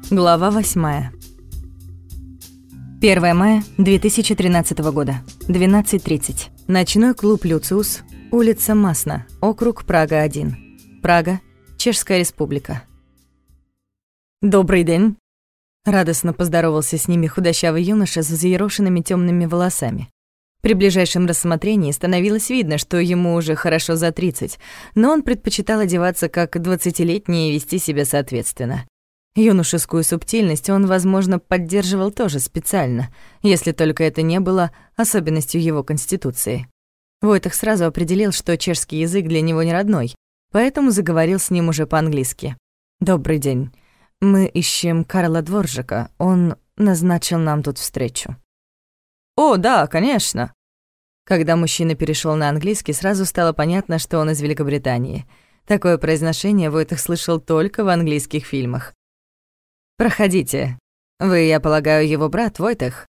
Глава 8. 1 мая 2013 года, 12:30. Ночной клуб «Люциус», улица Масна, округ Прага-1. Прага, Чешская Республика. «Добрый день!» — радостно поздоровался с ними худощавый юноша с взъерошенными темными волосами. При ближайшем рассмотрении становилось видно, что ему уже хорошо за 30, но он предпочитал одеваться как 20-летний и вести себя соответственно. Юношескую субтильность он, возможно, поддерживал тоже специально, если только это не было особенностью его конституции. Войтах сразу определил, что чешский язык для него не родной, поэтому заговорил с ним уже по-английски. «Добрый день. Мы ищем Карла Дворжака. Он назначил нам тут встречу». «О, да, конечно». Когда мужчина перешёл на английский, сразу стало понятно, что он из Великобритании. Такое произношение Войтах слышал только в английских фильмах. «Проходите. Вы, я полагаю, его брат, Войтах?»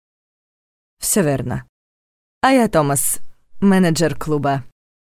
«Всё верно. А я Томас, менеджер клуба».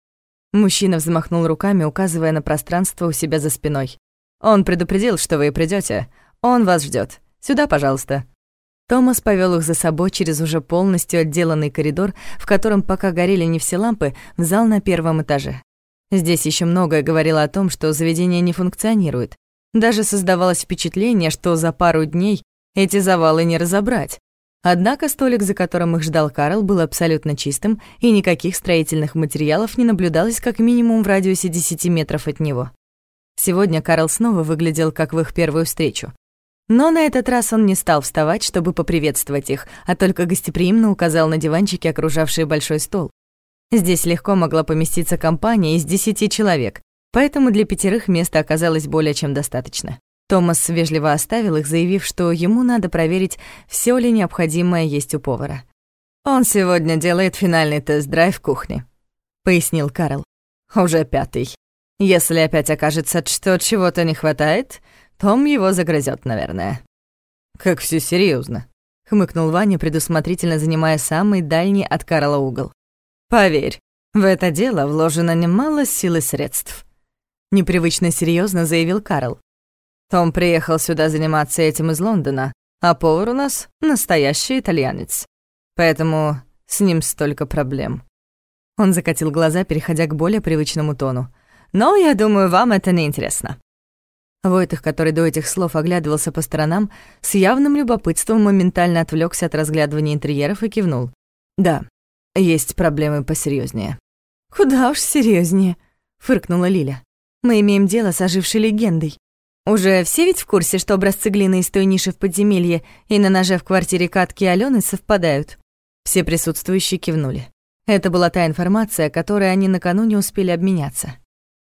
Мужчина взмахнул руками, указывая на пространство у себя за спиной. «Он предупредил, что вы придёте. Он вас ждёт. Сюда, пожалуйста». Томас повёл их за собой через уже полностью отделанный коридор, в котором пока горели не все лампы, в зал на первом этаже. Здесь ещё многое говорило о том, что заведение не функционирует. Даже создавалось впечатление, что за пару дней эти завалы не разобрать. Однако столик, за которым их ждал Карл, был абсолютно чистым, и никаких строительных материалов не наблюдалось как минимум в радиусе 10 метров от него. Сегодня Карл снова выглядел как в их первую встречу. Но на этот раз он не стал вставать, чтобы поприветствовать их, а только гостеприимно указал на диванчики, окружавшие большой стол. Здесь легко могла поместиться компания из 10 человек, поэтому для 5 места оказалось более чем достаточно. Томас вежливо оставил их, заявив, что ему надо проверить, всё ли необходимое есть у повара. «Он сегодня делает финальный тест-драйв кухни», — пояснил Карл. «Уже 5-й. Если опять окажется, что чего-то не хватает, Том его загрызёт, наверное». «Как всё серьёзно», — хмыкнул Ваня, предусмотрительно занимая самый дальний от Карла угол. «Поверь, в это дело вложено немало сил и средств», — непривычно серьёзно заявил Карл. «Том приехал сюда заниматься этим из Лондона, а повар у нас настоящий итальянец. Поэтому с ним столько проблем». Он закатил глаза, переходя к более привычному тону. «Но, я думаю, вам это не интересно». Войтах, который до этих слов оглядывался по сторонам, с явным любопытством моментально отвлёкся от разглядывания интерьеров и кивнул. «Да, есть проблемы посерьёзнее». «Куда уж серьёзнее», — фыркнула Лиля. «Мы имеем дело с ожившей легендой. Уже все ведь в курсе, что образцы глины из той ниши в подземелье и на ноже в квартире Катки и Алёны совпадают?» Все присутствующие кивнули. Это была та информация, которой они накануне успели обменяться.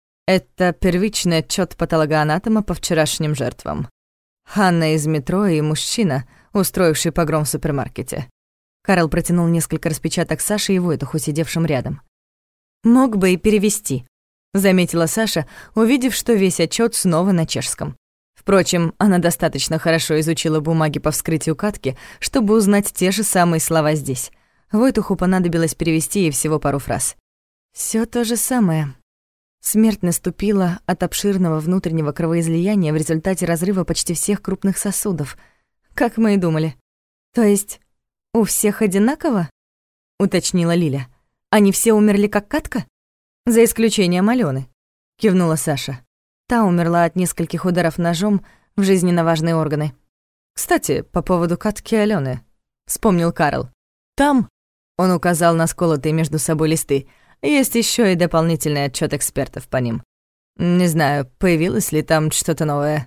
Это первичный отчёт патологоанатома по вчерашним жертвам. Ханна из метро и мужчина, устроивший погром в супермаркете. Карл протянул несколько распечаток Саше и Войтаху, сидевшим рядом. «Мог бы и перевести», — заметила Саша, увидев, что весь отчёт снова на чешском. Впрочем, она достаточно хорошо изучила бумаги по вскрытию Катки, чтобы узнать те же самые слова здесь. Войтаху понадобилось перевести ей всего пару фраз. «Всё то же самое. Смерть наступила от обширного внутреннего кровоизлияния в результате разрыва почти всех крупных сосудов, как мы и думали. То есть у всех одинаково?» — уточнила Лиля. «Они все умерли как Катка?» «За исключением Алёны», — кивнула Саша. Та умерла от нескольких ударов ножом в жизненно важные органы. «Кстати, по поводу Катки и Алёны», — вспомнил Карл. «Там», — он указал на сколотые между собой листы, «есть ещё и дополнительный отчёт экспертов по ним. Не знаю, появилось ли там что-то новое».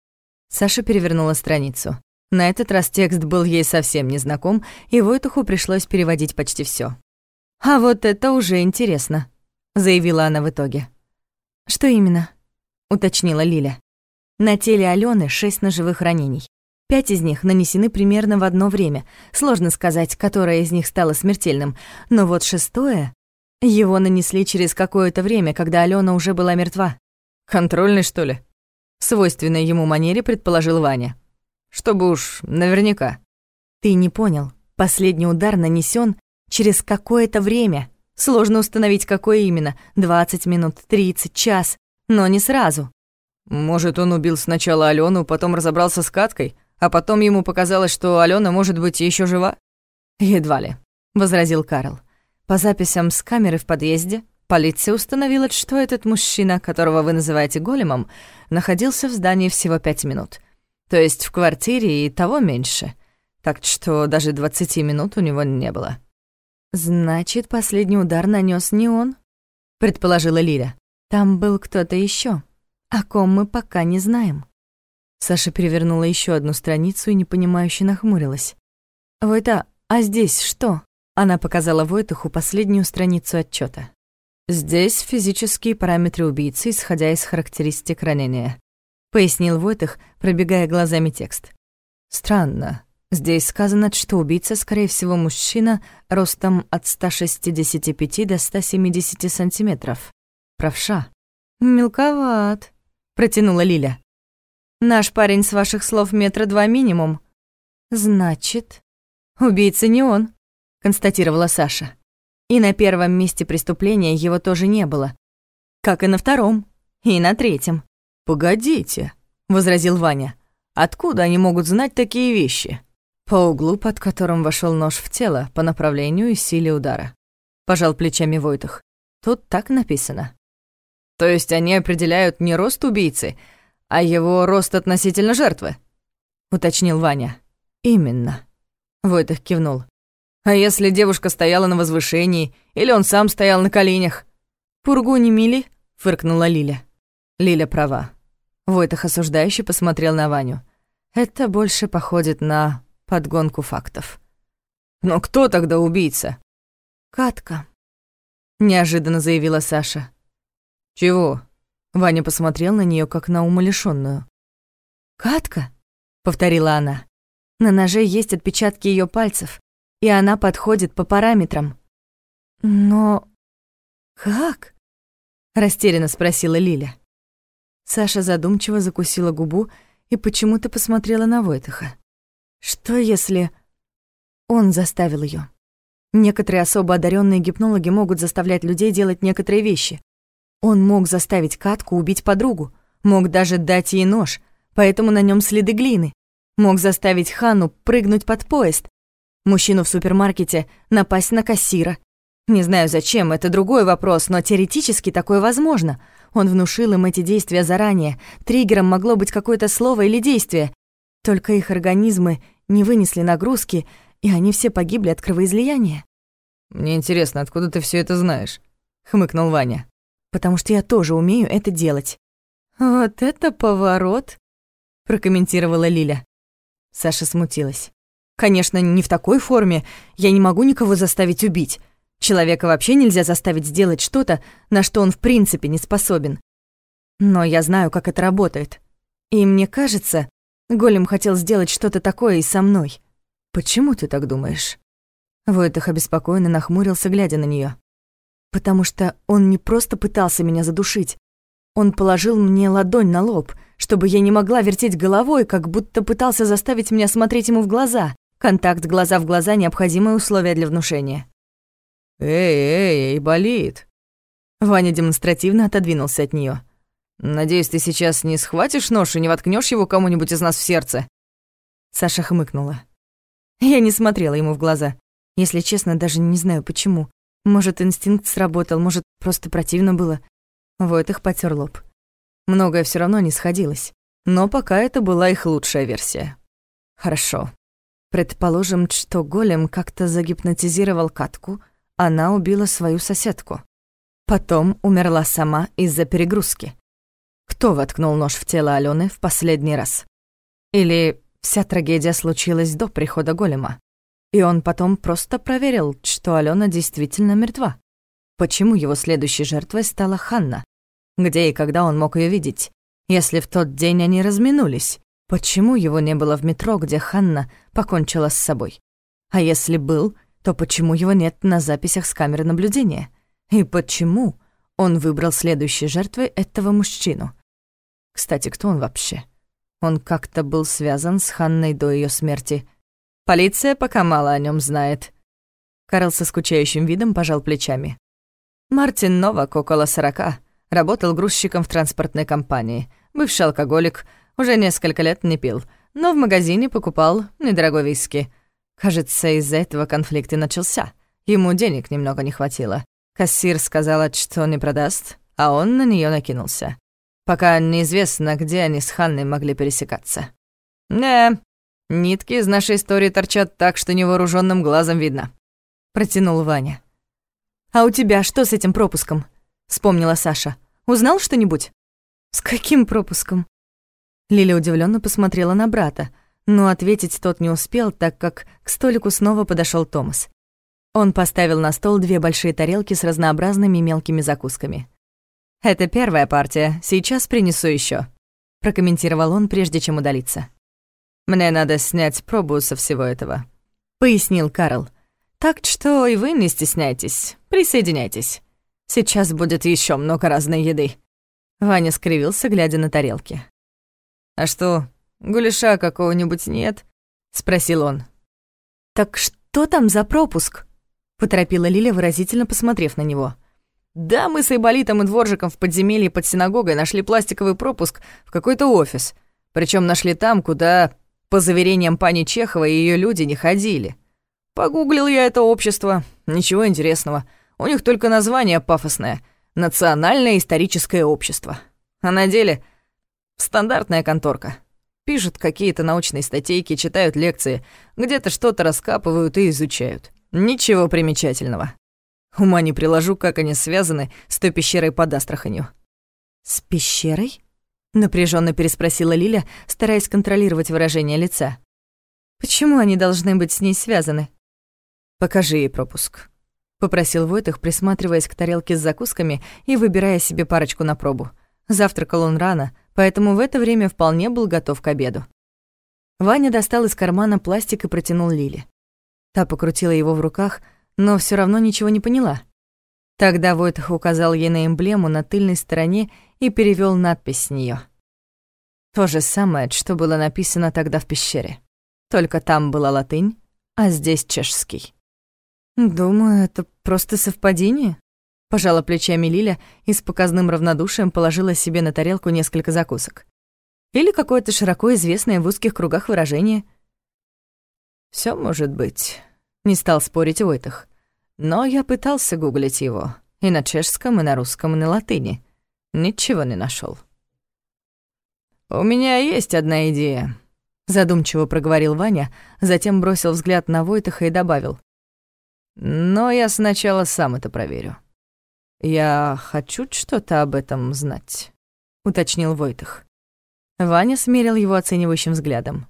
Саша перевернула страницу. На этот раз текст был ей совсем незнаком, и Войтаху пришлось переводить почти всё. «А вот это уже интересно», — заявила она в итоге. «Что именно?» — уточнила Лиля. На теле Алёны 6 ножевых ранений. 5 из них нанесены примерно в одно время. Сложно сказать, которое из них стало смертельным. Но вот 6-е... Его нанесли через какое-то время, когда Алёна уже была мертва. «Контрольный, что ли?» В свойственной ему манере предположил Ваня. «Чтобы уж наверняка». «Ты не понял. Последний удар нанесён через какое-то время. Сложно установить, какое именно. 20 минут, 30, час. Но не сразу». «Может, он убил сначала Алёну, потом разобрался с Каткой, А потом ему показалось, что Алена может быть еще жива? «Едва ли», — возразил Карл. «По записям с камеры в подъезде полиция установила, что этот мужчина, которого вы называете големом, находился в здании всего 5 минут. То есть в квартире и того меньше. Так что даже 20 минут у него не было». «Значит, последний удар нанес не он», — предположила Лиля. «Там был кто-то еще, о ком мы пока не знаем». Саша перевернула еще одну страницу и непонимающе нахмурилась. «Войта, а здесь что?» Она показала Войтуху последнюю страницу отчета. «Здесь физические параметры убийцы, исходя из характеристик ранения», — пояснил Войтух, пробегая глазами текст. «Странно. Здесь сказано, что убийца, скорее всего, мужчина ростом от 165 до 170 сантиметров. Правша». «Мелковат», — протянула Лиля. «Наш парень, с ваших слов, 2 метра минимум». «Значит, убийца не он», — констатировала Саша. «И на первом месте преступления его тоже не было. Как и на втором, и на третьем». «Погодите», — возразил Ваня. «Откуда они могут знать такие вещи?» «По углу, под которым вошел нож в тело, по направлению и силе удара», — пожал плечами Войтух. «Тут так написано». «То есть они определяют не рост убийцы, а его рост относительно жертвы?» — уточнил Ваня. «Именно», — Войтух кивнул. «А если девушка стояла на возвышении, или он сам стоял на коленях?» «Пургу не мели?» — фыркнула Лиля. Лиля права. Войтух осуждающе посмотрел на Ваню. «Это больше походит на подгонку фактов». «Но кто тогда убийца?» «Катка», — неожиданно заявила Саша. «Чего?» Ваня посмотрел на нее как на умалишённую. «Катка?» — повторила она. «На ноже есть отпечатки ее пальцев, и она подходит по параметрам». «Но как?» — растерянно спросила Лиля. Саша задумчиво закусила губу и почему-то посмотрела на Войтуха. Что если он заставил ее? Некоторые особо одаренные гипнологи могут заставлять людей делать некоторые вещи. Он мог заставить Катку убить подругу, мог даже дать ей нож, поэтому на нем следы глины. Мог заставить Ханну прыгнуть под поезд, мужчину в супермаркете напасть на кассира. Не знаю зачем, это другой вопрос, но теоретически такое возможно. Он внушил им эти действия заранее. Триггером могло быть какое-то слово или действие. Только их организмы не вынесли нагрузки, и они все погибли от кровоизлияния. «Мне интересно, откуда ты все это знаешь?» — хмыкнул Ваня. «Потому что я тоже умею это делать». «Вот это поворот!» — прокомментировала Лиля. Саша смутилась. «Конечно, не в такой форме. Я не могу никого заставить убить. Человека вообще нельзя заставить сделать что-то, на что он в принципе не способен. Но я знаю, как это работает. И мне кажется, голем хотел сделать что-то такое и со мной». «Почему ты так думаешь?» Войтух обеспокоенно нахмурился, глядя на неё. «Потому что он не просто пытался меня задушить. Он положил мне ладонь на лоб, чтобы я не могла вертеть головой, как будто пытался заставить меня смотреть ему в глаза. Контакт глаза в глаза — необходимое условие для внушения». «Эй, болит!» Ваня демонстративно отодвинулся от неё. «Надеюсь, ты сейчас не схватишь нож и не воткнёшь его кому-нибудь из нас в сердце?» Саша хмыкнула. Я не смотрела ему в глаза. Если честно, даже не знаю почему. Может, инстинкт сработал, может, просто противно было. Войтух потёр лоб. Многое всё равно не сходилось. Но пока это была их лучшая версия. Хорошо. Предположим, что голем как-то загипнотизировал Катку, она убила свою соседку. Потом умерла сама из-за перегрузки. Кто воткнул нож в тело Алёны в последний раз? Или вся трагедия случилась до прихода голема, и он потом просто проверил, что Алёна действительно мертва? Почему его следующей жертвой стала Ханна? Где и когда он мог её видеть? Если в тот день они разминулись, почему его не было в метро, где Ханна покончила с собой? А если был, то почему его нет на записях с камеры наблюдения? И почему он выбрал следующей жертвой этого мужчину? Кстати, кто он вообще? Он как-то был связан с Ханной до её смерти. Полиция пока мало о нём знает. Карл со скучающим видом пожал плечами. Мартин Новак, около 40, работал грузчиком в транспортной компании. Бывший алкоголик, уже несколько лет не пил, но в магазине покупал недорогой виски. Кажется, из-за этого конфликт и начался. Ему денег немного не хватило. Кассир сказала, что не продаст, а он на неё накинулся. Пока неизвестно, где они с Ханной могли пересекаться. «Не, нитки из нашей истории торчат так, что невооружённым глазом видно», — протянул Ваня. «А у тебя что с этим пропуском?» — вспомнила Саша. «Узнал что-нибудь?» «С каким пропуском?» Лиля удивлённо посмотрела на брата, но ответить тот не успел, так как к столику снова подошёл Томас. Он поставил на стол 2 большие тарелки с разнообразными мелкими закусками. «Это первая партия, сейчас принесу ещё», — прокомментировал он, прежде чем удалиться. «Мне надо снять пробу со всего этого», — пояснил Карл. «Так что и вы не стесняйтесь, присоединяйтесь. Сейчас будет ещё много разной еды». Ваня скривился, глядя на тарелки. «А что, гуляша какого-нибудь нет?» — спросил он. «Так что там за пропуск?» — поторопила Лиля, выразительно посмотрев на него. «Да, мы с Айболитом и Дворжиком в подземелье под синагогой нашли пластиковый пропуск в какой-то офис. Причём нашли там, куда, по заверениям пани Чеховой, её люди не ходили. Погуглил я это общество, ничего интересного. У них только название пафосное — «Национальное историческое общество». А на деле стандартная конторка. Пишут какие-то научные статейки, читают лекции, где-то что-то раскапывают и изучают. Ничего примечательного. Ума не приложу, как они связаны с той пещерой под Астраханью». «С пещерой?» — напряженно переспросила Лиля, стараясь контролировать выражение лица. «Почему они должны быть с ней связаны?» «Покажи ей пропуск», — попросил Войтых, присматриваясь к тарелке с закусками и выбирая себе парочку на пробу. Завтракал он рано, поэтому в это время вполне был готов к обеду. Ваня достал из кармана пластик и протянул Лиле. Та покрутила его в руках, но всё равно ничего не поняла. Тогда Войтых указал ей на эмблему на тыльной стороне и перевёл надпись с неё. То же самое, что было написано тогда в пещере. Только там была латынь, а здесь чешский. «Думаю, это просто совпадение», — пожала плечами Лиля и с показным равнодушием положила себе на тарелку несколько закусок. «Или какое-то широко известное в узких кругах выражение». «Всё может быть», — не стал спорить Войтых. «Но я пытался гуглить его и на чешском, и на русском, и на латыни. Ничего не нашёл». «У меня есть одна идея», — задумчиво проговорил Ваня, затем бросил взгляд на Войтыха и добавил. «Но я сначала сам это проверю». «Я хочу что-то об этом знать», — уточнил Войтых. Ваня смерил его оценивающим взглядом.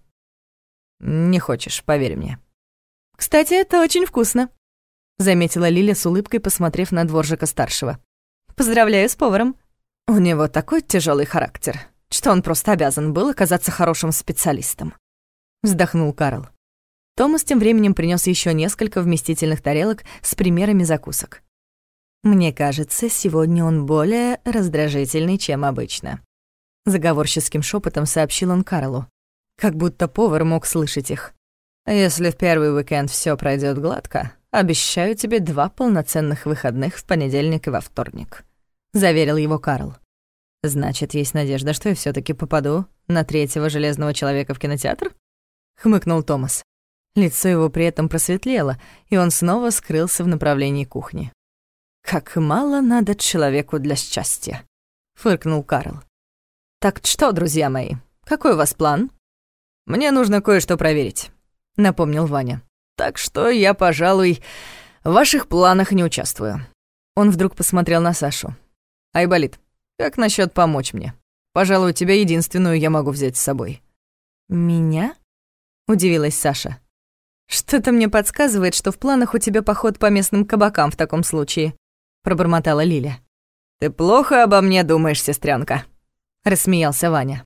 «Не хочешь, поверь мне». «Кстати, это очень вкусно», — заметила Лиля с улыбкой, посмотрев на Дворжика-старшего. «Поздравляю с поваром. У него такой тяжёлый характер, что он просто обязан был оказаться хорошим специалистом», — вздохнул Карл. Томас тем временем принёс ещё несколько вместительных тарелок с примерами закусок. «Мне кажется, сегодня он более раздражительный, чем обычно», — заговорческим шёпотом сообщил он Карлу, как будто повар мог слышать их. «Если в первый уикенд всё пройдёт гладко, обещаю тебе 2 полноценных выходных в понедельник и во вторник», — заверил его Карл. «Значит, есть надежда, что я всё-таки попаду на 3-го железного человека в кинотеатр?» — хмыкнул Томас. Лицо его при этом просветлело, и он снова скрылся в направлении кухни. «Как мало надо человеку для счастья», — фыркнул Карл. «Так что, друзья мои, какой у вас план?» «Мне нужно кое-что проверить», — напомнил Ваня. «Так что я, пожалуй, в ваших планах не участвую». Он вдруг посмотрел на Сашу. «Айболит, как насчёт помочь мне? Пожалуй, тебя единственную я могу взять с собой». «Меня?» — удивилась Саша. «Что-то мне подсказывает, что в планах у тебя поход по местным кабакам в таком случае», — пробормотала Лиля. «Ты плохо обо мне думаешь, сестрёнка», — рассмеялся Ваня.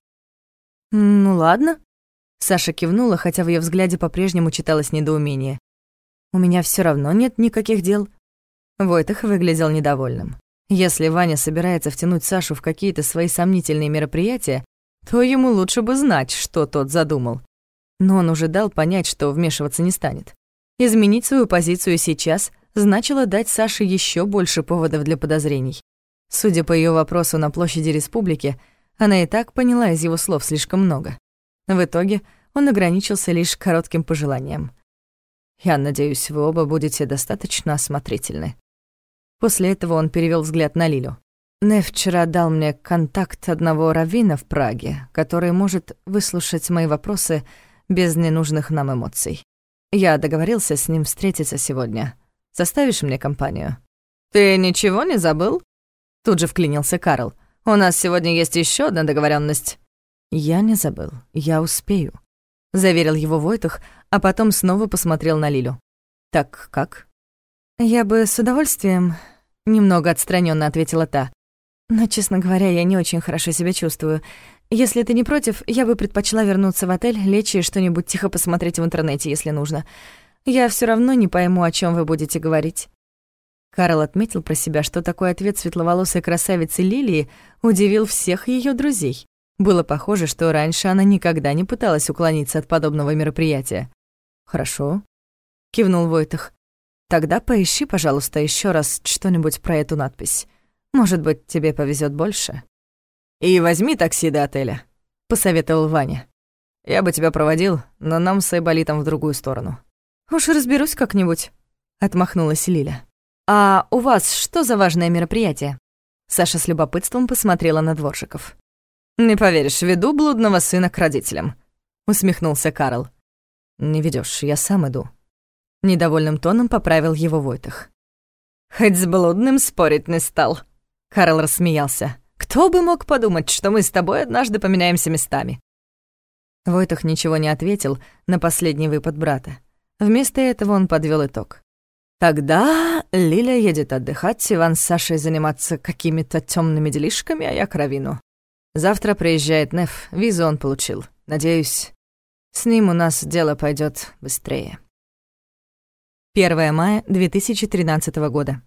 «Ну ладно», — Саша кивнула, хотя в её взгляде по-прежнему читалось недоумение. «У меня всё равно нет никаких дел». Войтых выглядел недовольным. Если Ваня собирается втянуть Сашу в какие-то свои сомнительные мероприятия, то ему лучше бы знать, что тот задумал. Но он уже дал понять, что вмешиваться не станет. Изменить свою позицию сейчас значило дать Саше ещё больше поводов для подозрений. Судя по её вопросу на площади Республики, она и так поняла из его слов слишком много. В итоге он ограничился лишь коротким пожеланием. «Я надеюсь, вы оба будете достаточно осмотрительны». После этого он перевёл взгляд на Лилю. «Нев вчера дал мне контакт одного раввина в Праге, который может выслушать мои вопросы без ненужных нам эмоций. Я договорился с ним встретиться сегодня. Составишь мне компанию?» «Ты ничего не забыл?» Тут же вклинился Карл. «У нас сегодня есть ещё одна договорённость». «Я не забыл, я успею», — заверил его Войтах, а потом снова посмотрел на Лилю. «Так как?» «Я бы с удовольствием», — немного отстранённо ответила та. «Но, честно говоря, я не очень хорошо себя чувствую. Если ты не против, я бы предпочла вернуться в отель, лечь и что-нибудь тихо посмотреть в интернете, если нужно. Я всё равно не пойму, о чём вы будете говорить». Карл отметил про себя, что такой ответ светловолосой красавицы Лилии удивил всех её друзей. Было похоже, что раньше она никогда не пыталась уклониться от подобного мероприятия. «Хорошо», — кивнул Войтах. «Тогда поищи, пожалуйста, ещё раз что-нибудь про эту надпись. Может быть, тебе повезёт больше». «И возьми такси до отеля», — посоветовал Ваня. «Я бы тебя проводил, но нам с Айболитом в другую сторону». «Уж разберусь как-нибудь», — отмахнулась Лиля. «А у вас что за важное мероприятие?» Саша с любопытством посмотрела на дворжиков. «Не поверишь, веду блудного сына к родителям», — усмехнулся Карл. «Не ведёшь, я сам иду». Недовольным тоном поправил его Войтах. «Хоть с блудным спорить не стал», — Карл рассмеялся. «Кто бы мог подумать, что мы с тобой однажды поменяемся местами?» Войтах ничего не ответил на последний выпад брата. Вместо этого он подвёл итог. «Тогда Лиля едет отдыхать, Иван с Сашей заниматься какими-то тёмными делишками, а я к раввину. Завтра приезжает Нев, визу он получил. Надеюсь, с ним у нас дело пойдёт быстрее». 1 мая 2013 года,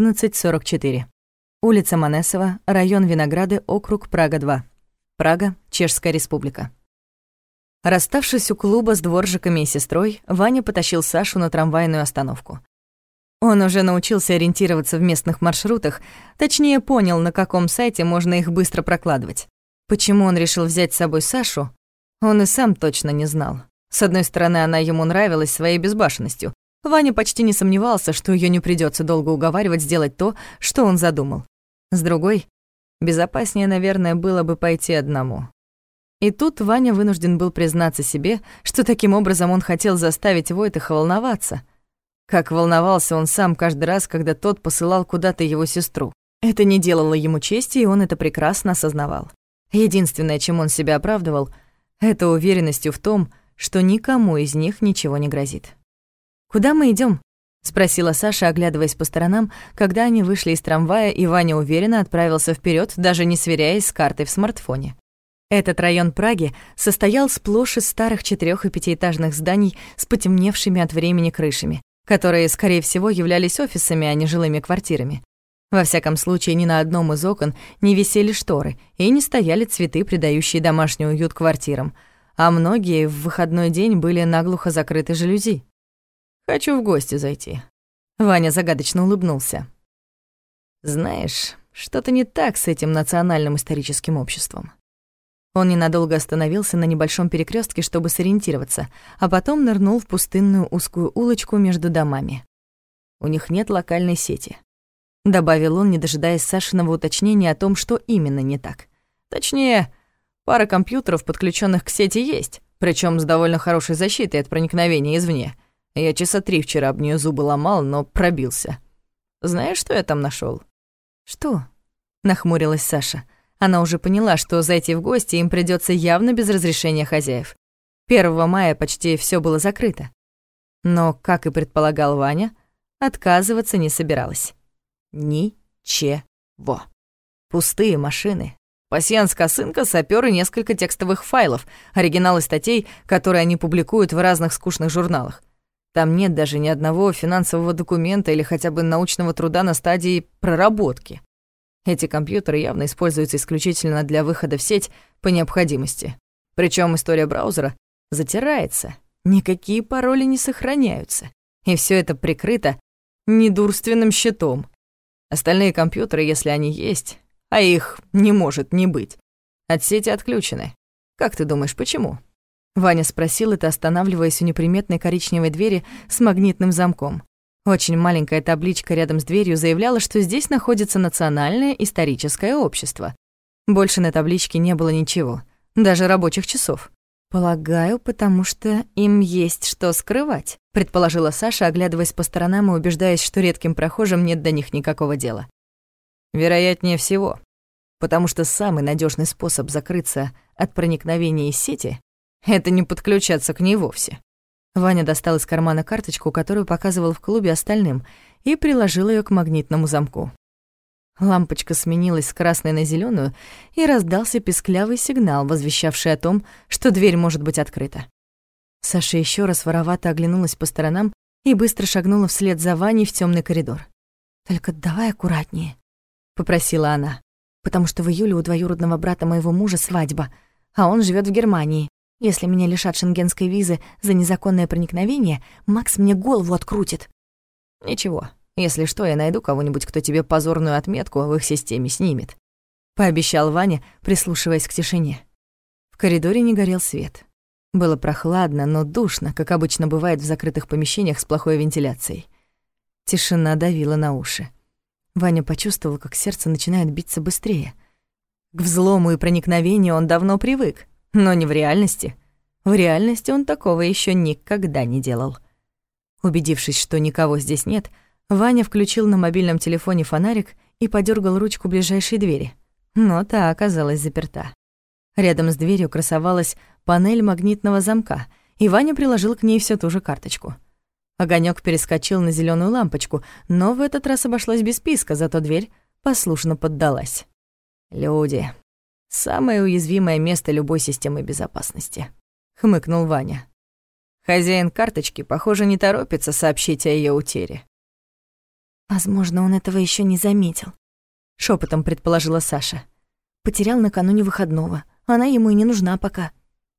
14:44. Улица Манесова, район Винограды, округ Прага-2. Прага, Чешская Республика. Расставшись у клуба с дворжиками и сестрой, Ваня потащил Сашу на трамвайную остановку. Он уже научился ориентироваться в местных маршрутах, точнее понял, на каком сайте можно их быстро прокладывать. Почему он решил взять с собой Сашу, он и сам точно не знал. С одной стороны, она ему нравилась своей безбашенностью. Ваня почти не сомневался, что её не придётся долго уговаривать сделать то, что он задумал. С другой, безопаснее, наверное, было бы пойти одному. И тут Ваня вынужден был признаться себе, что таким образом он хотел заставить Войтаха волноваться. Как волновался он сам каждый раз, когда тот посылал куда-то его сестру. Это не делало ему чести, и он это прекрасно осознавал. Единственное, чем он себя оправдывал, это уверенностью в том, что никому из них ничего не грозит. «Куда мы идём?» — спросила Саша, оглядываясь по сторонам, когда они вышли из трамвая, и Ваня уверенно отправился вперёд, даже не сверяясь с картой в смартфоне. Этот район Праги состоял сплошь из старых 4- и 5-этажных зданий с потемневшими от времени крышами, которые, скорее всего, являлись офисами, а не жилыми квартирами. Во всяком случае, ни на одном из окон не висели шторы и не стояли цветы, придающие домашний уют квартирам, а многие в выходной день были наглухо закрыты жалюзи. «Хочу в гости зайти». Ваня загадочно улыбнулся. «Знаешь, что-то не так с этим национальным историческим обществом». Он ненадолго остановился на небольшом перекрёстке, чтобы сориентироваться, а потом нырнул в пустынную узкую улочку между домами. «У них нет локальной сети», — добавил он, не дожидаясь Сашиного уточнения о том, что именно не так. «Точнее, пара компьютеров, подключённых к сети, есть, причём с довольно хорошей защитой от проникновения извне. Я часа 3 вчера об неё зубы ломал, но пробился. Знаешь, что я там нашёл?» «Что?» — нахмурилась Саша. Она уже поняла, что зайти в гости им придётся явно без разрешения хозяев. 1 мая почти всё было закрыто. Но, как и предполагал Ваня, отказываться не собиралась. Ничего. Пустые машины. Пасьянс, косынка, сапёр и несколько текстовых файлов, оригиналы статей, которые они публикуют в разных скучных журналах. Там нет даже ни одного финансового документа или хотя бы научного труда на стадии проработки. Эти компьютеры явно используются исключительно для выхода в сеть по необходимости. Причём история браузера затирается, никакие пароли не сохраняются. И всё это прикрыто недурственным щитом. Остальные компьютеры, если они есть, а их не может не быть, от сети отключены. Как ты думаешь, почему? Ваня спросил это, останавливаясь у неприметной коричневой двери с магнитным замком. Очень маленькая табличка рядом с дверью заявляла, что здесь находится Национальное историческое общество. Больше на табличке не было ничего, даже рабочих часов. «Полагаю, потому что им есть что скрывать», — предположила Саша, оглядываясь по сторонам и убеждаясь, что редким прохожим нет до них никакого дела. Вероятнее всего, потому что самый надежный способ закрыться от проникновения из сети — это не подключаться к ней вовсе. Ваня достал из кармана карточку, которую показывал в клубе остальным, и приложил ее к магнитному замку. Лампочка сменилась с красной на зеленую, и раздался писклявый сигнал, возвещавший о том, что дверь может быть открыта. Саша еще раз воровато оглянулась по сторонам и быстро шагнула вслед за Ваней в темный коридор. «Только давай аккуратнее», — попросила она, «потому что в июле у двоюродного брата моего мужа свадьба, а он живет в Германии. Если меня лишат шенгенской визы за незаконное проникновение, Макс мне голову открутит». «Ничего. Если что, я найду кого-нибудь, кто тебе позорную отметку в их системе снимет», — пообещал Ваня, прислушиваясь к тишине. В коридоре не горел свет. Было прохладно, но душно, как обычно бывает в закрытых помещениях с плохой вентиляцией. Тишина давила на уши. Ваня почувствовал, как сердце начинает биться быстрее. К взлому и проникновению он давно привык, но не в реальности. В реальности он такого еще никогда не делал. Убедившись, что никого здесь нет, Ваня включил на мобильном телефоне фонарик и подергал ручку ближайшей двери, но та оказалась заперта. Рядом с дверью красовалась панель магнитного замка, и Ваня приложил к ней всю ту же карточку. Огонёк перескочил на зелёную лампочку, но в этот раз обошлось без писка, зато дверь послушно поддалась. «Люди — самое уязвимое место любой системы безопасности», — хмыкнул Ваня. Хозяин карточки, похоже, не торопится сообщить о её утере. «Возможно, он этого еще не заметил», — шепотом предположила Саша. «Потерял накануне выходного. Она ему и не нужна пока».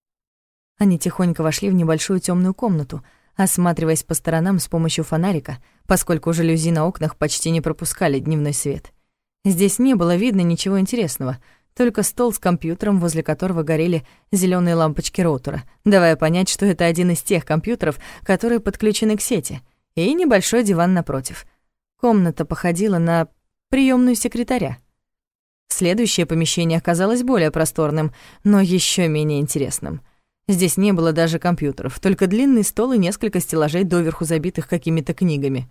Они тихонько вошли в небольшую темную комнату, осматриваясь по сторонам с помощью фонарика, поскольку жалюзи на окнах почти не пропускали дневной свет. Здесь не было видно ничего интересного, только стол с компьютером, возле которого горели зеленые лампочки роутера, давая понять, что это один из тех компьютеров, которые подключены к сети, и небольшой диван напротив. Комната походила на приёмную секретаря. Следующее помещение оказалось более просторным, но ещё менее интересным. Здесь не было даже компьютеров, только длинный стол и несколько стеллажей, доверху забитых какими-то книгами.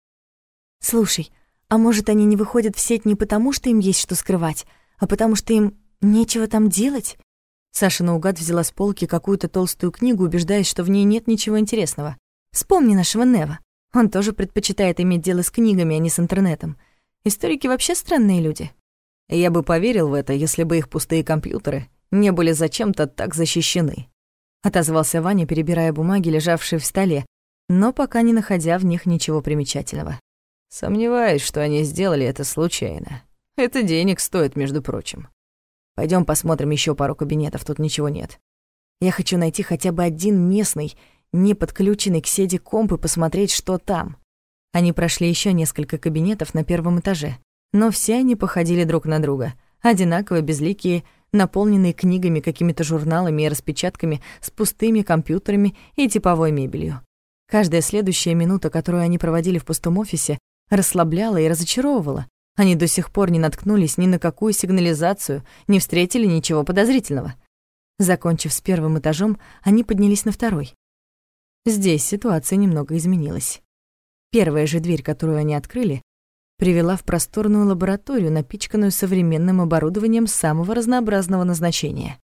«Слушай, а может, они не выходят в сеть не потому, что им есть что скрывать, а потому что им нечего там делать?» Саша наугад взяла с полки какую-то толстую книгу, убеждаясь, что в ней нет ничего интересного. «Вспомни нашего Нева. Он тоже предпочитает иметь дело с книгами, а не с интернетом. Историки вообще странные люди». «Я бы поверил в это, если бы их пустые компьютеры не были зачем-то так защищены», — отозвался Ваня, перебирая бумаги, лежавшие в столе, но пока не находя в них ничего примечательного. «Сомневаюсь, что они сделали это случайно. Это денег стоит, между прочим. Пойдём посмотрим ещё пару кабинетов, тут ничего нет. Я хочу найти хотя бы один местный, не подключенный к сети комп и посмотреть, что там». Они прошли ещё несколько кабинетов на первом этаже, но все они походили друг на друга, одинаково безликие, наполненные книгами, какими-то журналами и распечатками, с пустыми компьютерами и типовой мебелью. Каждая следующая минута, которую они проводили в пустом офисе, расслабляла и разочаровывала. Они до сих пор не наткнулись ни на какую сигнализацию, не встретили ничего подозрительного. Закончив с первым этажом, они поднялись на второй. Здесь ситуация немного изменилась. Первая же дверь, которую они открыли, привела в просторную лабораторию, напичканную современным оборудованием самого разнообразного назначения.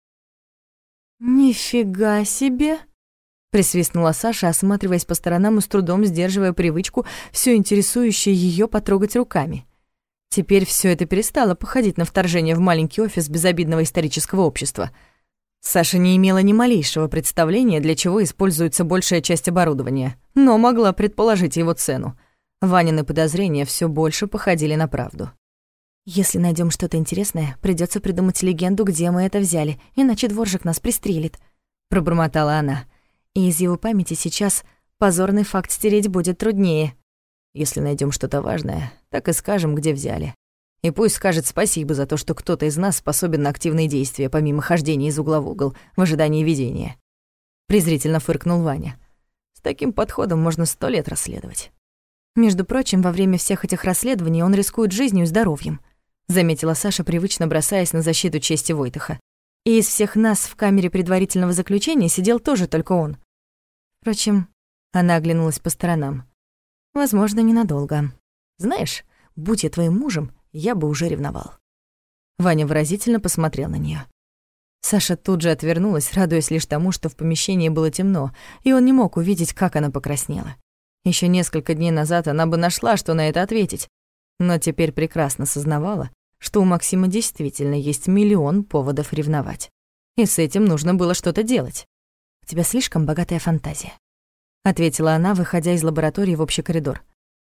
«Нифига себе!» — присвистнула Саша, осматриваясь по сторонам и с трудом сдерживая привычку, всё интересующее её потрогать руками. Теперь всё это перестало походить на вторжение в маленький офис безобидного исторического общества. Саша не имела ни малейшего представления, для чего используется большая часть оборудования, но могла предположить его цену. Ванины подозрения всё больше походили на правду. «Если найдём что-то интересное, придётся придумать легенду, где мы это взяли, иначе дворжик нас пристрелит», — пробормотала она. «И из его памяти сейчас позорный факт стереть будет труднее». «Если найдём что-то важное, так и скажем, где взяли. И пусть скажет спасибо за то, что кто-то из нас способен на активные действия, помимо хождения из угла в угол в ожидании видения», — презрительно фыркнул Ваня. «С таким подходом можно 100 лет расследовать». «Между прочим, во время всех этих расследований он рискует жизнью и здоровьем», заметила Саша, привычно бросаясь на защиту чести Войтаха. «И из всех нас в камере предварительного заключения сидел тоже только он. Впрочем, она оглянулась по сторонам. Возможно, ненадолго. Знаешь, будь я твоим мужем, я бы уже ревновал». Ваня выразительно посмотрел на неё. Саша тут же отвернулась, радуясь лишь тому, что в помещении было темно, и он не мог увидеть, как она покраснела. Ещё несколько дней назад она бы нашла, что на это ответить, но теперь прекрасно сознавала, что у Максима действительно есть миллион поводов ревновать. И с этим нужно было что-то делать. «У тебя слишком богатая фантазия», — ответила она, выходя из лаборатории в общий коридор.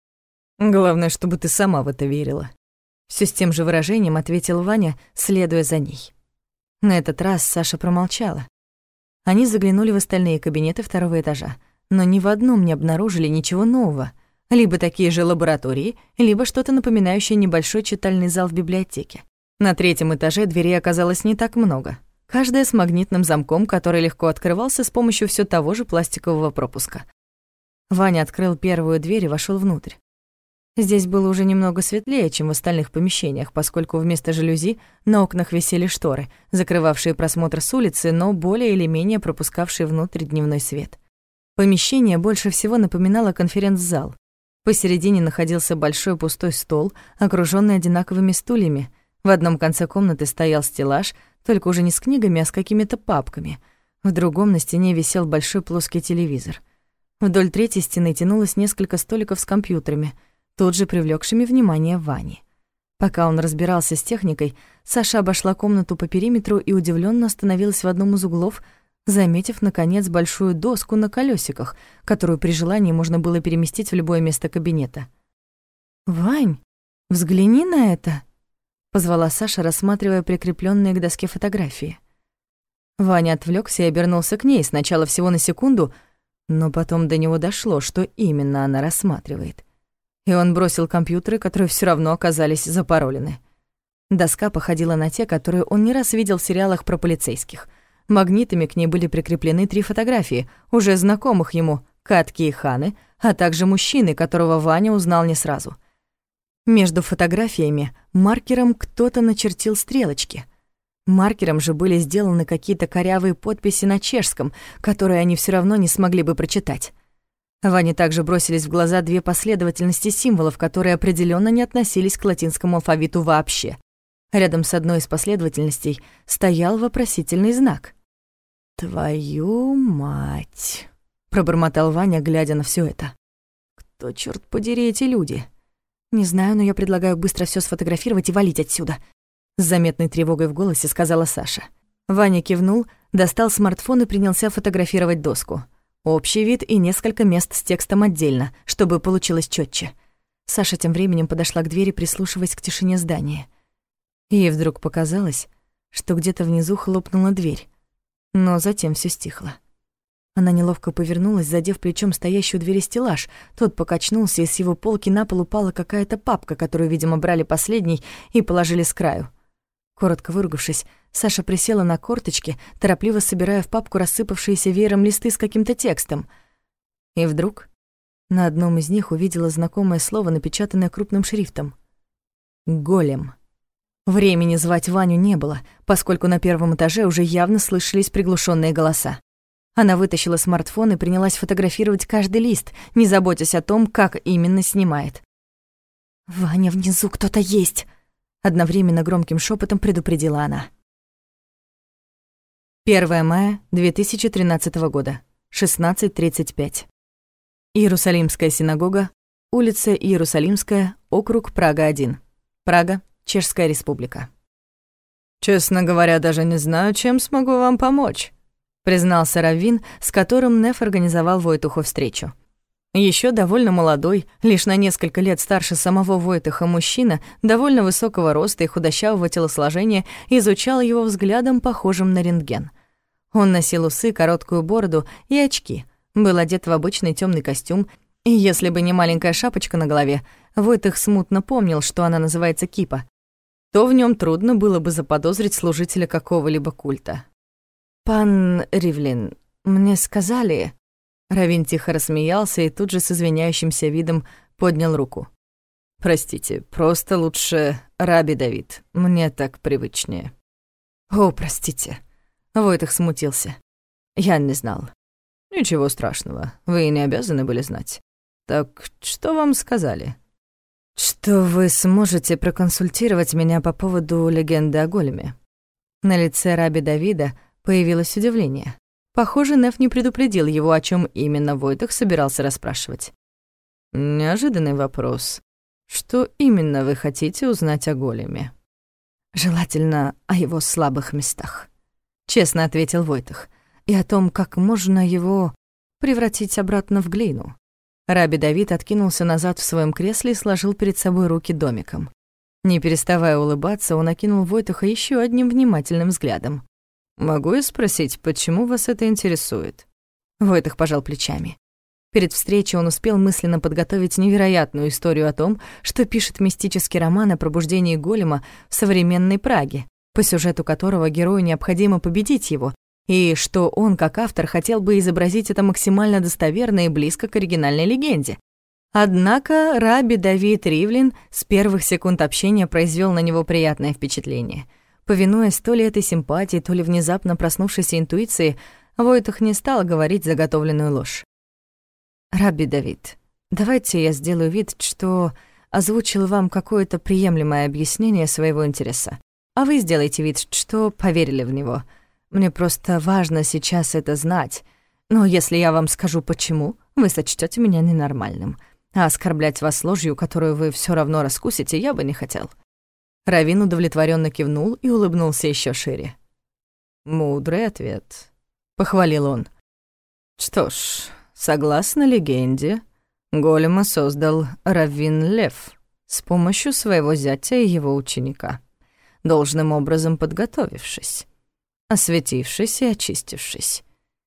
«Главное, чтобы ты сама в это верила». Всё с тем же выражением ответил Ваня, следуя за ней. На этот раз Саша промолчала. Они заглянули в остальные кабинеты второго этажа, но ни в одном не обнаружили ничего нового. Либо такие же лаборатории, либо что-то напоминающее небольшой читальный зал в библиотеке. На третьем этаже дверей оказалось не так много. Каждая с магнитным замком, который легко открывался с помощью всё того же пластикового пропуска. Ваня открыл первую дверь и вошёл внутрь. Здесь было уже немного светлее, чем в остальных помещениях, поскольку вместо жалюзи на окнах висели шторы, закрывавшие просмотр с улицы, но более или менее пропускавшие внутрь дневной свет. Помещение больше всего напоминало конференц-зал. Посередине находился большой пустой стол, окружённый одинаковыми стульями. В одном конце комнаты стоял стеллаж, только уже не с книгами, а с какими-то папками. В другом на стене висел большой плоский телевизор. Вдоль третьей стены тянулось несколько столиков с компьютерами, тут же привлёкшими внимание Вани. Пока он разбирался с техникой, Саша обошла комнату по периметру и удивлённо остановилась в одном из углов, заметив, наконец, большую доску на колёсиках, которую при желании можно было переместить в любое место кабинета. «Вань, взгляни на это!» — позвала Саша, рассматривая прикреплённые к доске фотографии. Ваня отвлёкся и обернулся к ней, сначала всего на секунду, но потом до него дошло, что именно она рассматривает. И он бросил компьютеры, которые всё равно оказались запаролены. Доска походила на те, которые он не раз видел в сериалах про полицейских. Магнитами к ней были прикреплены 3 фотографии, уже знакомых ему, Катки и Ханы, а также мужчины, которого Ваня узнал не сразу. Между фотографиями маркером кто-то начертил стрелочки. Маркером же были сделаны какие-то корявые подписи на чешском, которые они всё равно не смогли бы прочитать. Ване также бросились в глаза 2 последовательности символов, которые определённо не относились к латинскому алфавиту вообще. Рядом с одной из последовательностей стоял вопросительный знак. «Твою мать!» — пробормотал Ваня, глядя на всё это. «Кто, чёрт подери, эти люди?» «Не знаю, но я предлагаю быстро всё сфотографировать и валить отсюда», — с заметной тревогой в голосе сказала Саша. Ваня кивнул, достал смартфон и принялся фотографировать доску. Общий вид и несколько мест с текстом отдельно, чтобы получилось чётче. Саша тем временем подошла к двери, прислушиваясь к тишине здания. Ей вдруг показалось, что где-то внизу хлопнула дверь, но затем всё стихло. Она неловко повернулась, задев плечом стоящий у двери стеллаж. Тот покачнулся, и с его полки на пол упала какая-то папка, которую, видимо, брали последней и положили с краю. Коротко выругавшись, Саша присела на корточки, торопливо собирая в папку рассыпавшиеся веером листы с каким-то текстом. И вдруг на одном из них увидела знакомое слово, напечатанное крупным шрифтом. «Голем». Времени звать Ваню не было, поскольку на первом этаже уже явно слышались приглушённые голоса. Она вытащила смартфон и принялась фотографировать каждый лист, не заботясь о том, как именно снимает. «Ваня, внизу кто-то есть!» — одновременно громким шёпотом предупредила она. 1 мая 2013 года, 16:35. Иерусалимская синагога, улица Иерусалимская, округ Прага-1. Прага, Чешская Республика. «Честно говоря, даже не знаю, чем смогу вам помочь», признался раввин, с которым Неф организовал Войтуху встречу. Ещё довольно молодой, лишь на несколько лет старше самого Войтуха мужчина, довольно высокого роста и худощавого телосложения, изучал его взглядом, похожим на рентген. Он носил усы, короткую бороду и очки, был одет в обычный тёмный костюм, и если бы не маленькая шапочка на голове, Войтух смутно помнил, что она называется кипа, то в нём трудно было бы заподозрить служителя какого-либо культа. «Пан Ривлин, мне сказали...» Равин тихо рассмеялся и тут же с извиняющимся видом поднял руку. «Простите, просто лучше Раби Давид, мне так привычнее». «О, простите». Войтых смутился. «Я не знал». «Ничего страшного, вы не обязаны были знать. Так что вам сказали?» «Что вы сможете проконсультировать меня по поводу легенды о големе». На лице Раби Давида появилось удивление. Похоже, Неф не предупредил его, о чем именно Войтых собирался расспрашивать. «Неожиданный вопрос. Что именно вы хотите узнать о големе?» «Желательно о его слабых местах», — честно ответил Войтых, «и о том, как можно его превратить обратно в глину». Раби Давид откинулся назад в своем кресле и сложил перед собой руки домиком. Не переставая улыбаться, он окинул Войтыха еще одним внимательным взглядом. «Могу я спросить, почему вас это интересует?» Войтых пожал плечами. Перед встречей он успел мысленно подготовить невероятную историю о том, что пишет мистический роман о пробуждении голема в современной Праге, по сюжету которого герою необходимо победить его, и что он, как автор, хотел бы изобразить это максимально достоверно и близко к оригинальной легенде. Однако Раби Давид Ривлин с первых секунд общения произвел на него приятное впечатление. Повинуясь то ли этой симпатии, то ли внезапно проснувшейся интуиции, Войтых не стал говорить заготовленную ложь. «Раби Давид, давайте я сделаю вид, что озвучил вам какое-то приемлемое объяснение своего интереса, а вы сделайте вид, что поверили в него. Мне просто важно сейчас это знать, но если я вам скажу почему, вы сочтёте меня ненормальным, а оскорблять вас ложью, которую вы всё равно раскусите, я бы не хотел». Равин удовлетворённо кивнул и улыбнулся ещё шире. «Мудрый ответ», — похвалил он. «Что ж, согласно легенде, голема создал Раввин Лев с помощью своего зятя и его ученика, должным образом подготовившись, осветившись и очистившись.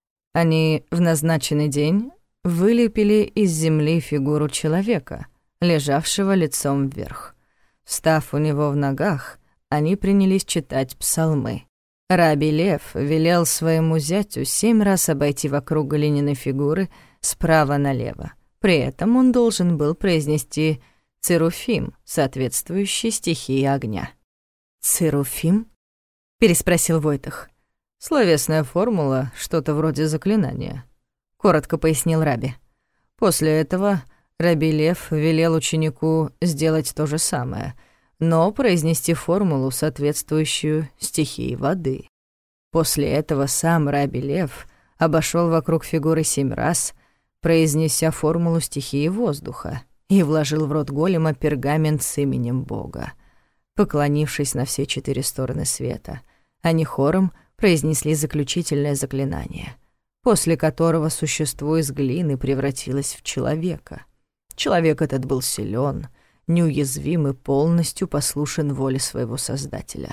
Они в назначенный день вылепили из земли фигуру человека, лежавшего лицом вверх. Встав у него в ногах, они принялись читать псалмы. Раби Лев велел своему зятю 7 раз обойти вокруг глиняной фигуры справа налево. При этом он должен был произнести «цируфим», соответствующий стихии огня. «Цируфим?» — переспросил Войтых. «Словесная формула, что-то вроде заклинания», — коротко пояснил Раби. После этого Раби Лев велел ученику сделать то же самое, но произнести формулу, соответствующую стихии воды. После этого сам Раби Лев обошел вокруг фигуры 7 раз, произнеся формулу стихии воздуха, и вложил в рот голема пергамент с именем Бога. Поклонившись на все 4 стороны света, они хором произнесли заключительное заклинание, после которого существо из глины превратилось в человека. Человек этот был силен, неуязвим и полностью послушен воле своего Создателя.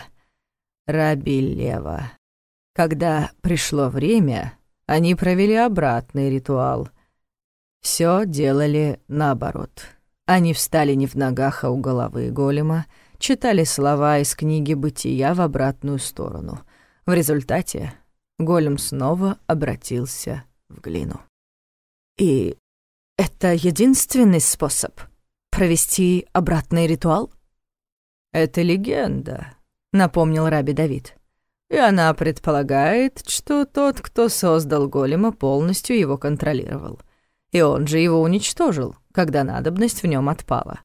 Раби Лева. Когда пришло время, они провели обратный ритуал. Все делали наоборот. Они встали не в ногах, а у головы голема, читали слова из книги «Бытия» в обратную сторону. В результате голем снова обратился в глину. «И это единственный способ провести обратный ритуал?» «Это легенда», — напомнил Раби Давид. «И она предполагает, что тот, кто создал голема, полностью его контролировал. И он же его уничтожил, когда надобность в нем отпала».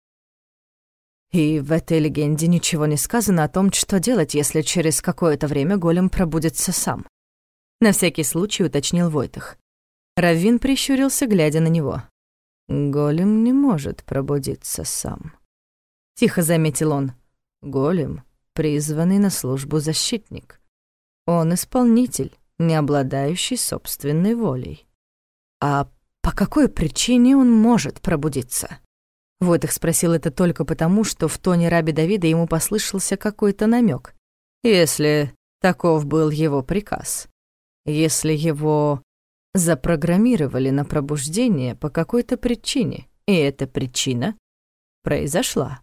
«И в этой легенде ничего не сказано о том, что делать, если через какое-то время голем пробудится сам?» На всякий случай уточнил Войтых. Раввин прищурился, глядя на него. «Голем не может пробудиться сам», — тихо заметил он. «Голем — призванный на службу защитник. Он исполнитель, не обладающий собственной волей». «А по какой причине он может пробудиться?» Войтых спросил это только потому, что в тоне Раби Давида ему послышался какой-то намек. «Если таков был его приказ. Если его запрограммировали на пробуждение по какой-то причине, и эта причина произошла.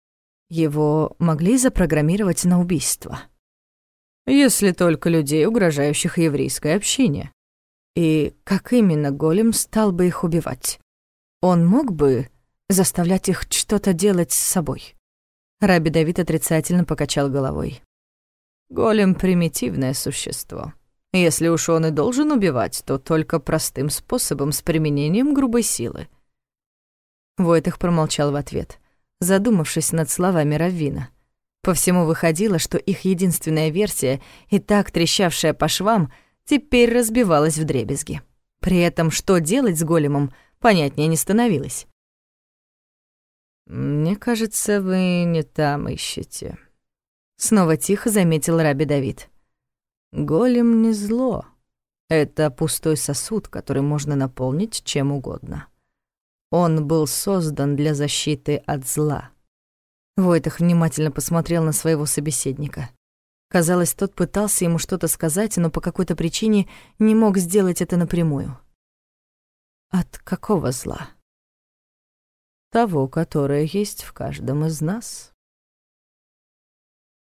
Его могли запрограммировать на убийство. Если только людей, угрожающих еврейской общине. И как именно голем стал бы их убивать? Он мог бы заставлять их что-то делать с собой? Рабби Давид отрицательно покачал головой. Голем — примитивное существо. Если уж он и должен убивать, то только простым способом, с применением грубой силы. Войтых промолчал в ответ, задумавшись над словами раввина. По всему выходило, что их единственная версия, и так трещавшая по швам, теперь разбивалась вдребезги. При этом, что делать с големом, понятнее не становилось. «Мне кажется, вы не там ищете», — снова тихо заметил Рабби Давид. «Голем не зло. Это пустой сосуд, который можно наполнить чем угодно. Он был создан для защиты от зла». Войтых внимательно посмотрел на своего собеседника. Казалось, тот пытался ему что-то сказать, но по какой-то причине не мог сделать это напрямую. «От какого зла?» «Того, которое есть в каждом из нас».